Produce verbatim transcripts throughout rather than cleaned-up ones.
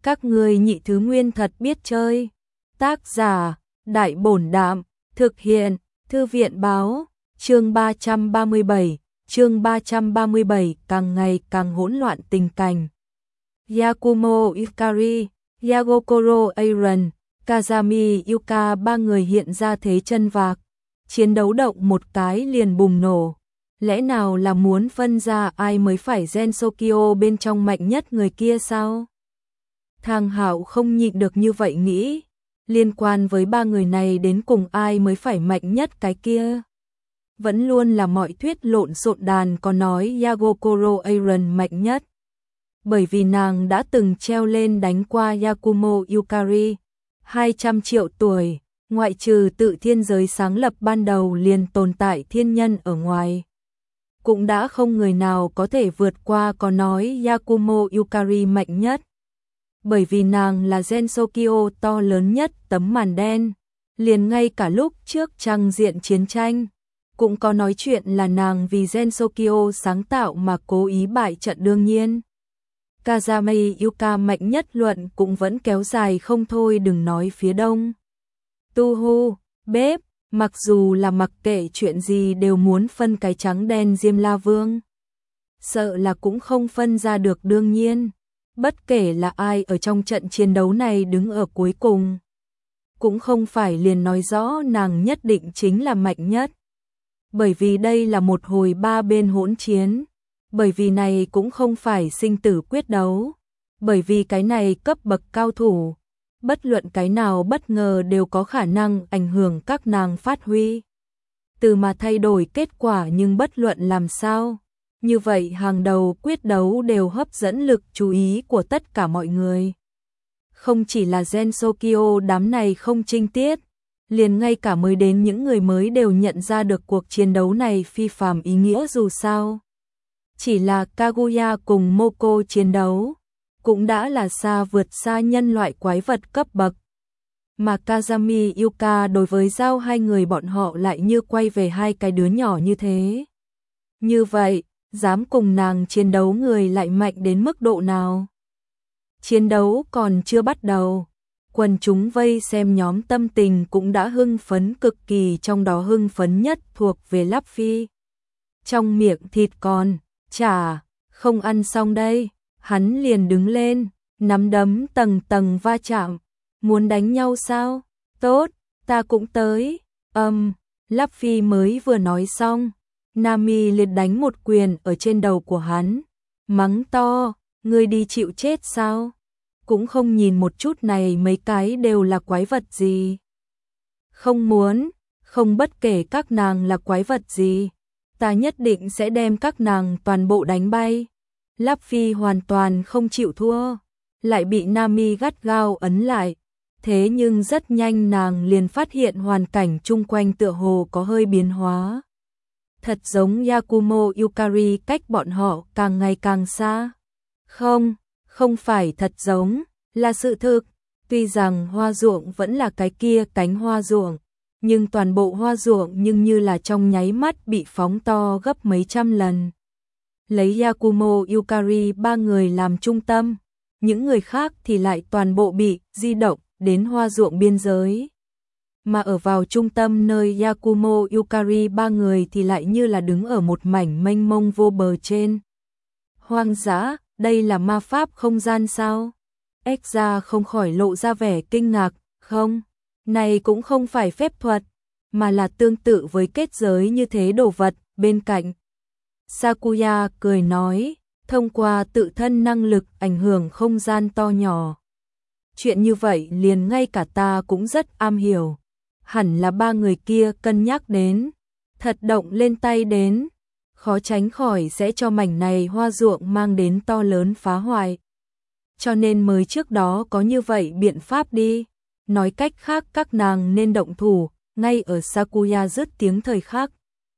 Các ngươi nhị thứ nguyên thật biết chơi. Tác giả, Đại Bổn Đạm, thực hiện, Thư viện Báo, chương ba trăm ba mươi bảy, chương ba trăm ba mươi bảy càng ngày càng hỗn loạn tình cảnh. Yakumo Ikari, Yagokoro Aaron, Kazami Yuka ba người hiện ra thế chân vạc, chiến đấu động một cái liền bùng nổ. Lẽ nào là muốn phân ra ai mới phải Gensokyo bên trong mạnh nhất người kia sao? Thang Hạo không nhịn được như vậy nghĩ, liên quan với ba người này đến cùng ai mới phải mạnh nhất cái kia. Vẫn luôn là mọi thuyết lộn xộn đàn có nói Yagokoro Aaron mạnh nhất. Bởi vì nàng đã từng treo lên đánh qua Yakumo Yukari, hai trăm triệu tuổi, ngoại trừ tự thiên giới sáng lập ban đầu liền tồn tại thiên nhân ở ngoài. Cũng đã không người nào có thể vượt qua có nói Yakumo Yukari mạnh nhất. Bởi vì nàng là Gensokyo to lớn nhất tấm màn đen, liền ngay cả lúc trước trang diện chiến tranh, cũng có nói chuyện là nàng vì Gensokyo sáng tạo mà cố ý bại trận đương nhiên. Kazami Yuka mạnh nhất luận cũng vẫn kéo dài không thôi đừng nói phía đông. Tu Hu, bếp, mặc dù là mặc kệ chuyện gì đều muốn phân cái trắng đen Diêm La Vương. Sợ là cũng không phân ra được đương nhiên. Bất kể là ai ở trong trận chiến đấu này đứng ở cuối cùng, cũng không phải liền nói rõ nàng nhất định chính là mạnh nhất. Bởi vì đây là một hồi ba bên hỗn chiến. Bởi vì này cũng không phải sinh tử quyết đấu. Bởi vì cái này cấp bậc cao thủ. Bất luận cái nào bất ngờ đều có khả năng ảnh hưởng các nàng phát huy. Từ mà thay đổi kết quả nhưng bất luận làm sao. Như vậy hàng đầu quyết đấu đều hấp dẫn lực chú ý của tất cả mọi người. Không chỉ là Gensokyo đám này không trinh tiết, liền ngay cả mới đến những người mới đều nhận ra được cuộc chiến đấu này phi phàm ý nghĩa dù sao. Chỉ là Kaguya cùng Moko chiến đấu, cũng đã là xa vượt xa nhân loại quái vật cấp bậc. Mà Kazami Yuka đối với giao hai người bọn họ lại như quay về hai cái đứa nhỏ như thế. Như vậy, dám cùng nàng chiến đấu người lại mạnh đến mức độ nào? Chiến đấu còn chưa bắt đầu, quần chúng vây xem nhóm tâm tình cũng đã hưng phấn cực kỳ, trong đó hưng phấn nhất thuộc về Luffy. Trong miệng thịt còn, chả, không ăn xong đây, hắn liền đứng lên, nắm đấm tầng tầng va chạm, muốn đánh nhau sao? Tốt, ta cũng tới, âm, um, Luffy mới vừa nói xong. Nami liệt đánh một quyền ở trên đầu của hắn, mắng to, ngươi đi chịu chết sao? Cũng không nhìn một chút này mấy cái đều là quái vật gì. Không muốn, không bất kể các nàng là quái vật gì, ta nhất định sẽ đem các nàng toàn bộ đánh bay. Luffy hoàn toàn không chịu thua, lại bị Nami gắt gao ấn lại. Thế nhưng rất nhanh nàng liền phát hiện hoàn cảnh chung quanh tựa hồ có hơi biến hóa. Thật giống Yakumo Yukari cách bọn họ càng ngày càng xa. Không, không phải thật giống, là sự thực. Tuy rằng hoa ruộng vẫn là cái kia cánh hoa ruộng, nhưng toàn bộ hoa ruộng nhưng như là trong nháy mắt bị phóng to gấp mấy trăm lần. Lấy Yakumo Yukari ba người làm trung tâm, những người khác thì lại toàn bộ bị di động đến hoa ruộng biên giới. Mà ở vào trung tâm nơi Yakumo Yukari ba người thì lại như là đứng ở một mảnh mênh mông vô bờ trên hoang dã. Đây là ma pháp không gian sao? Ekza không khỏi lộ ra vẻ kinh ngạc. Không, này cũng không phải phép thuật, mà là tương tự với kết giới như thế đồ vật. Bên cạnh Sakuya cười nói, thông qua tự thân năng lực ảnh hưởng không gian to nhỏ. Chuyện như vậy liền ngay cả ta cũng rất am hiểu. Hẳn là ba người kia cân nhắc đến, thật động lên tay đến, khó tránh khỏi sẽ cho mảnh này hoa ruộng mang đến to lớn phá hoại. Cho nên mới trước đó có như vậy biện pháp đi. Nói cách khác các nàng nên động thủ, ngay ở Sakuya dứt tiếng thời khắc.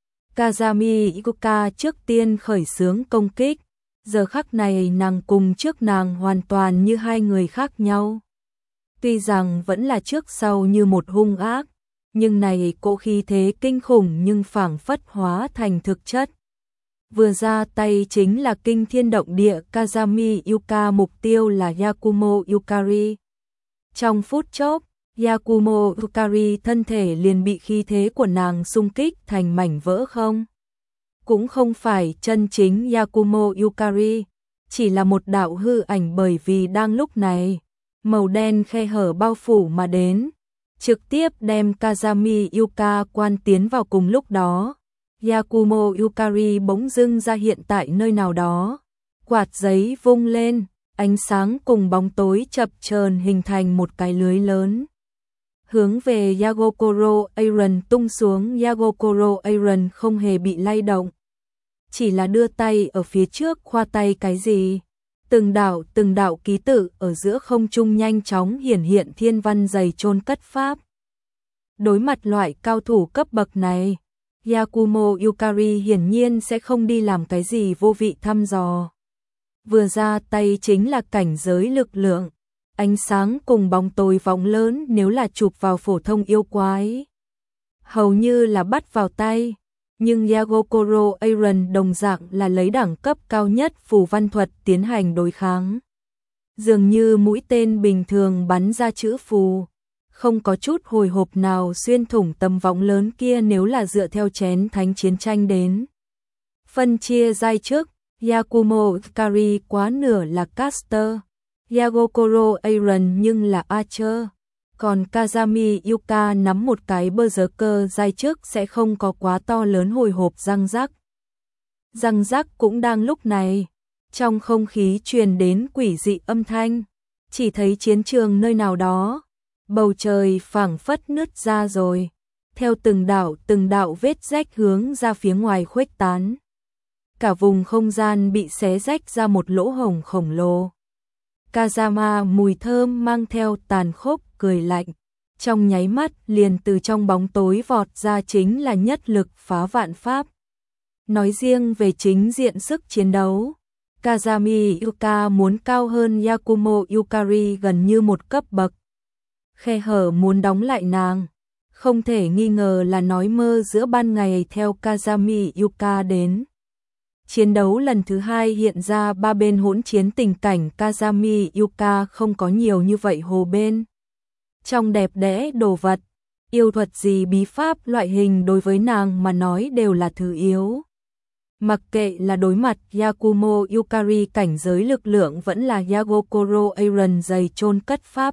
Kazami Ikuka trước tiên khởi xướng công kích, giờ khắc này nàng cùng trước nàng hoàn toàn như hai người khác nhau. Tuy rằng vẫn là trước sau như một hung ác, nhưng này cỗ khí thế kinh khủng nhưng phảng phất hóa thành thực chất. Vừa ra tay chính là kinh thiên động địa Kazami Yuka, mục tiêu là Yakumo Yukari. Trong phút chốc, Yakumo Yukari thân thể liền bị khí thế của nàng xung kích thành mảnh vỡ không. Cũng không phải chân chính Yakumo Yukari, chỉ là một đạo hư ảnh, bởi vì đang lúc này, màu đen khe hở bao phủ mà đến, trực tiếp đem Kazami Yuka quan tiến vào. Cùng lúc đó, Yakumo Yukari bỗng dưng ra hiện tại nơi nào đó, quạt giấy vung lên, ánh sáng cùng bóng tối chập chờn hình thành một cái lưới lớn, hướng về Yagokoro Aaron tung xuống. Yagokoro Aaron không hề bị lay động, chỉ là đưa tay ở phía trước khoa tay cái gì. Từng đạo từng đạo ký tự ở giữa không trung nhanh chóng hiển hiện thiên văn dày chôn cất pháp. Đối mặt loại cao thủ cấp bậc này, Yakumo Yukari hiển nhiên sẽ không đi làm cái gì vô vị thăm dò. Vừa ra tay chính là cảnh giới lực lượng, ánh sáng cùng bóng tối vọng lớn, nếu là chụp vào phổ thông yêu quái, hầu như là bắt vào tay. Nhưng Yagokoro Aaron đồng dạng là lấy đẳng cấp cao nhất phù văn thuật tiến hành đối kháng. Dường như mũi tên bình thường bắn ra chữ phù, không có chút hồi hộp nào xuyên thủng tầm vọng lớn kia. Nếu là dựa theo chén thánh chiến tranh đến phân chia giai chức, Yakumo Yukari quá nửa là caster, Yagokoro Aaron nhưng là archer. Còn Kazami Yuka nắm một cái berserker giai chức sẽ không có quá to lớn hồi hộp. Răng rắc. Răng rắc cũng đang lúc này, trong không khí truyền đến quỷ dị âm thanh, chỉ thấy chiến trường nơi nào đó, bầu trời phảng phất nứt ra rồi, theo từng đạo từng đạo vết rách hướng ra phía ngoài khuếch tán. Cả vùng không gian bị xé rách ra một lỗ hổng khổng lồ. Kazama mùi thơm mang theo tàn khốc cười lạnh, trong nháy mắt liền từ trong bóng tối vọt ra, chính là nhất lực phá vạn pháp. Nói riêng về chính diện sức chiến đấu, Kazami Yuka muốn cao hơn Yakumo Yukari gần như một cấp bậc. Khe hở muốn đóng lại nàng, không thể nghi ngờ là nói mơ giữa ban ngày. Theo Kazami Yuka đến chiến đấu lần thứ hai, hiện ra ba bên hỗn chiến tình cảnh. Kazami Yuka không có nhiều như vậy hồ bên trong đẹp đẽ đồ vật, yêu thuật gì bí pháp loại hình đối với nàng mà nói đều là thứ yếu. Mặc kệ là đối mặt Yakumo Yukari cảnh giới lực lượng vẫn là Yagokoro Aaron dày chôn cất pháp,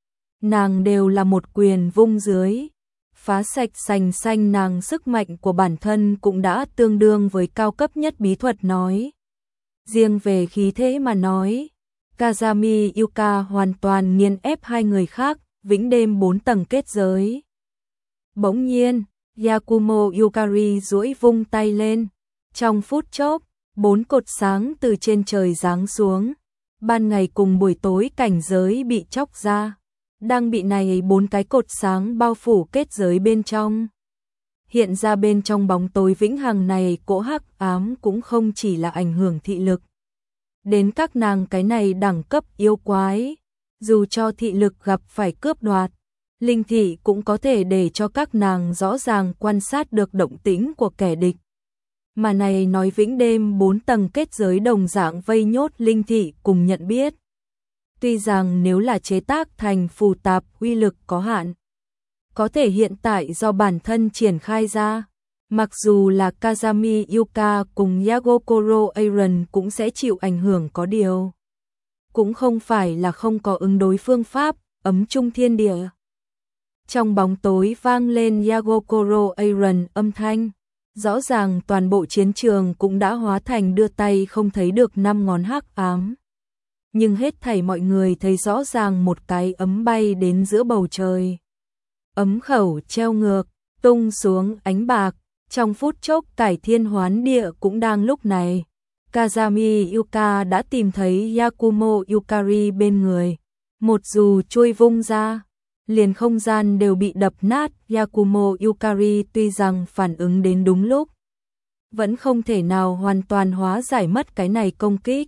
nàng đều là một quyền vung dưới, phá sạch sành xanh. Nàng sức mạnh của bản thân cũng đã tương đương với cao cấp nhất bí thuật nói. Riêng về khí thế mà nói, Kazami Yuka hoàn toàn nghiền ép hai người khác, vĩnh đêm bốn tầng kết giới. Bỗng nhiên, Yakumo Yukari duỗi vung tay lên, trong phút chốc, bốn cột sáng từ trên trời giáng xuống, ban ngày cùng buổi tối cảnh giới bị chóc ra, đang bị này bốn cái cột sáng bao phủ kết giới bên trong. Hiện ra bên trong bóng tối vĩnh hằng này, cỗ hắc ám cũng không chỉ là ảnh hưởng thị lực đến các nàng cái này đẳng cấp yêu quái, dù cho thị lực gặp phải cướp đoạt, linh thị cũng có thể để cho các nàng rõ ràng quan sát được động tĩnh của kẻ địch. Mà này nói vĩnh đêm bốn tầng kết giới đồng dạng vây nhốt linh thị cùng nhận biết. Tuy rằng nếu là chế tác thành phù tạp uy lực có hạn, có thể hiện tại do bản thân triển khai ra, mặc dù là Kazami Yuka cùng Yagokoro Aaron cũng sẽ chịu ảnh hưởng, có điều cũng không phải là không có ứng đối phương pháp. Ấm trung thiên địa, trong bóng tối vang lên Yagokoro Aaron âm thanh, rõ ràng toàn bộ chiến trường cũng đã hóa thành đưa tay không thấy được năm ngón hắc ám. Nhưng hết thảy mọi người thấy rõ ràng một cái ấm bay đến giữa bầu trời. Ấm khẩu treo ngược, tung xuống ánh bạc, trong phút chốc cải thiên hoán địa. Cũng đang lúc này, Kazami Yuka đã tìm thấy Yakumo Yukari bên người, một dù chui vung ra, liền không gian đều bị đập nát. Yakumo Yukari tuy rằng phản ứng đến đúng lúc, vẫn không thể nào hoàn toàn hóa giải mất cái này công kích.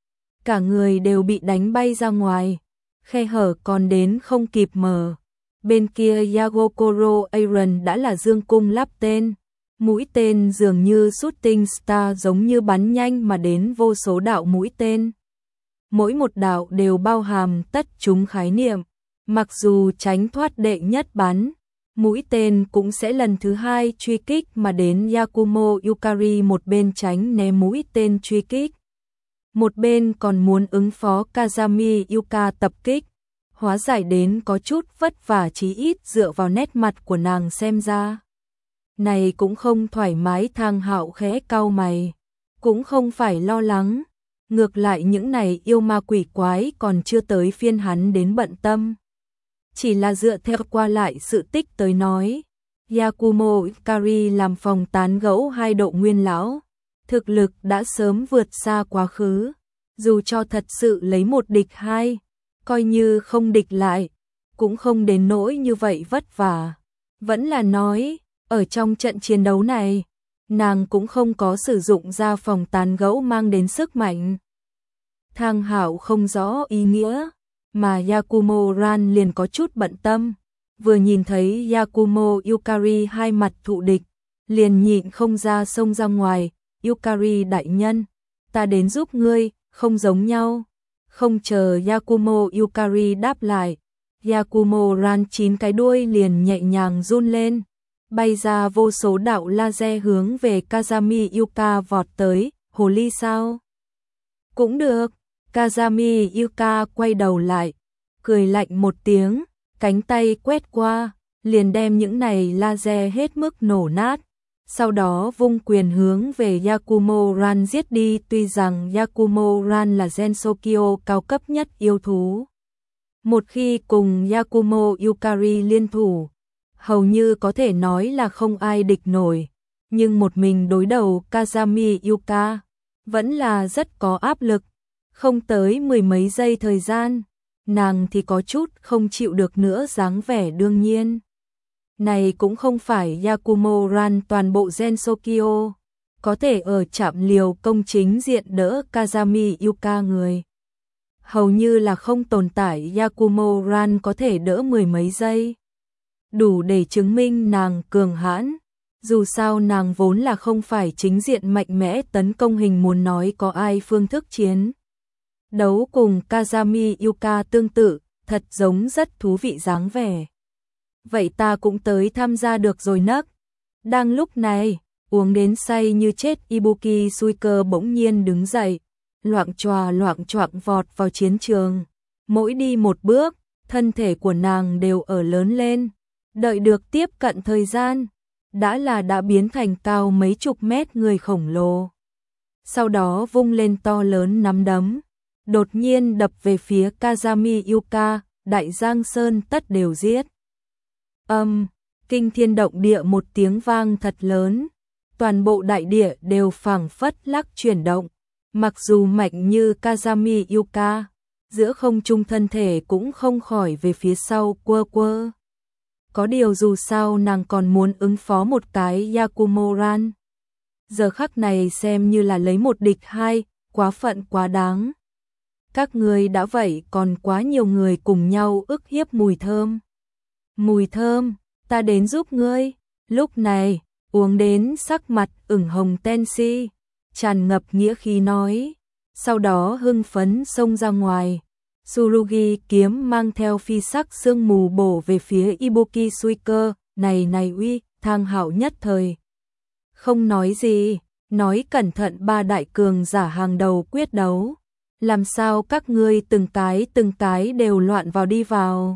Cả người đều bị đánh bay ra ngoài, khe hở còn đến không kịp mở. Bên kia Yagokoro Aaron đã là dương cung lắp tên, Mũi tên dường như shooting star, giống như bắn nhanh mà đến vô số đạo mũi tên. Mỗi một đạo đều bao hàm tất chúng khái niệm, mặc dù tránh thoát đệ nhất bắn, mũi tên cũng sẽ lần thứ hai truy kích mà đến. Yakumo Yukari một bên tránh né mũi tên truy kích, một bên còn muốn ứng phó Kazami Yuka tập kích. Hóa giải đến có chút vất vả, chí ít dựa vào nét mặt của nàng xem ra. Này cũng không thoải mái. Thang Hạo khẽ cau mày, cũng không phải lo lắng. Ngược lại những này yêu ma quỷ quái còn chưa tới phiên hắn đến bận tâm. Chỉ là dựa theo qua lại sự tích tới nói, Yakumo Yukari làm phòng tán gẫu hai độ nguyên lão, thực lực đã sớm vượt xa quá khứ. Dù cho thật sự lấy một địch hai, coi như không địch lại, cũng không đến nỗi như vậy vất vả. Vẫn là nói, ở trong trận chiến đấu này, nàng cũng không có sử dụng ra phòng tán gẫu mang đến sức mạnh. Thang Hạo không rõ ý nghĩa, mà Yakumo Ran liền có chút bận tâm. Vừa nhìn thấy Yakumo Yukari hai mặt thụ địch, liền nhịn không ra xông ra ngoài. Yukari đại nhân, ta đến giúp ngươi, không giống nhau. Không chờ Yakumo Yukari đáp lại, Yakumo Ran chín cái đuôi liền nhẹ nhàng run lên, bay ra vô số đạo laser hướng về Kazami Yuka vọt tới. Hồ ly sao? Cũng được. Kazami Yuka quay đầu lại, cười lạnh một tiếng, cánh tay quét qua, liền đem những này laser hết mức nổ nát. Sau đó vung quyền hướng về Yakumo Ran giết đi. Tuy rằng Yakumo Ran là Gensokyo cao cấp nhất yêu thú, một khi cùng Yakumo Yukari liên thủ, hầu như có thể nói là không ai địch nổi. Nhưng một mình đối đầu Kazami Yuka, vẫn là rất có áp lực. Không tới mười mấy giây thời gian, nàng thì có chút không chịu được nữa dáng vẻ đương nhiên. Này cũng không phải Yakumo Ran toàn bộ Gensokyo có thể ở trạm liều công chính diện đỡ Kazami Yuka người. Hầu như là không tồn tại Yakumo Ran có thể đỡ mười mấy giây. Đủ để chứng minh nàng cường hãn. Dù sao nàng vốn là không phải chính diện mạnh mẽ tấn công hình, muốn nói có ai phương thức chiến đấu cùng Kazami Yuka tương tự, thật giống rất thú vị dáng vẻ. Vậy ta cũng tới tham gia được rồi nấc. Đang lúc này, uống đến say như chết Ibuki Suiker bỗng nhiên đứng dậy, loạng choạng loạng choạng vọt vào chiến trường. Mỗi đi một bước, thân thể của nàng đều ở lớn lên. Đợi được tiếp cận thời gian, đã là đã biến thành cao mấy chục mét người khổng lồ. Sau đó vung lên to lớn nắm đấm, đột nhiên đập về phía Kazami Yuka, đại giang sơn tất đều giết. Âm, kinh thiên động địa một tiếng vang thật lớn, toàn bộ đại địa đều phảng phất lắc chuyển động. Mặc dù mạnh như Kazami Yuka, giữa không trung thân thể cũng không khỏi về phía sau quơ quơ. Có điều dù sao nàng còn muốn ứng phó một cái Yakumo Ran. Giờ khắc này xem như là lấy một địch hai, quá phận quá đáng. Các người đã vậy còn quá nhiều người cùng nhau ức hiếp mùi thơm. Mùi thơm, ta đến giúp ngươi. Lúc này, uống đến sắc mặt ửng hồng Tenshi, tràn ngập nghĩa khí nói. Sau đó hưng phấn xông ra ngoài. Tsurugi kiếm mang theo phi sắc sương mù bổ về phía Ibuki Suiker. Này này uy, Thang Hạo nhất thời không nói gì, nói cẩn thận ba đại cường giả hàng đầu quyết đấu. Làm sao các ngươi từng cái từng cái đều loạn vào đi vào?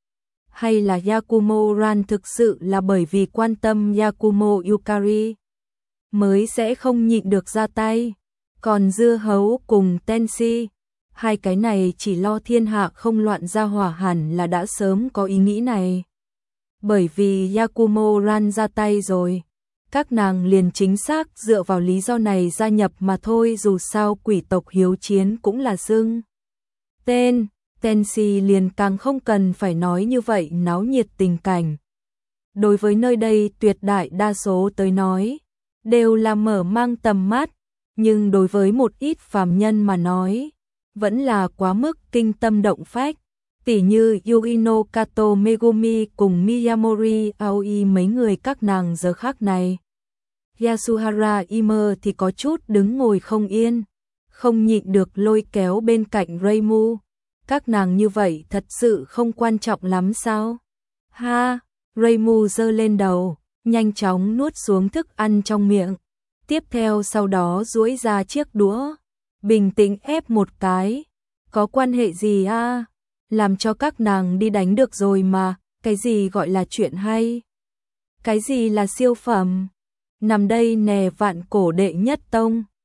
Hay là Yakumo Ran thực sự là bởi vì quan tâm Yakumo Yukari mới sẽ không nhịn được ra tay? Còn dưa hấu cùng Tenshi, hai cái này chỉ lo thiên hạ không loạn ra hỏa hẳn là đã sớm có ý nghĩ này. Bởi vì Yakumo Ran ra tay rồi, các nàng liền chính xác dựa vào lý do này gia nhập mà thôi. Dù sao quỷ tộc hiếu chiến cũng là xưng tên, Tenshi liền càng không cần phải nói như vậy náo nhiệt tình cảnh. Đối với nơi đây tuyệt đại đa số tới nói, đều là mở mang tầm mắt, nhưng đối với một ít phàm nhân mà nói, vẫn là quá mức kinh tâm động phách. Tỉ như Yurino Kato Megumi cùng Miyamori Aoi mấy người các nàng giờ khác này. Yasuhara Ime thì có chút đứng ngồi không yên, không nhịn được lôi kéo bên cạnh Reimu. Các nàng như vậy thật sự không quan trọng lắm sao? Ha, Reimu giơ lên đầu, nhanh chóng nuốt xuống thức ăn trong miệng. Tiếp theo sau đó duỗi ra chiếc đũa, bình tĩnh ép một cái. Có quan hệ gì a? Làm cho các nàng đi đánh được rồi mà, cái gì gọi là chuyện hay? Cái gì là siêu phẩm? Nằm đây nè vạn cổ đệ nhất tông.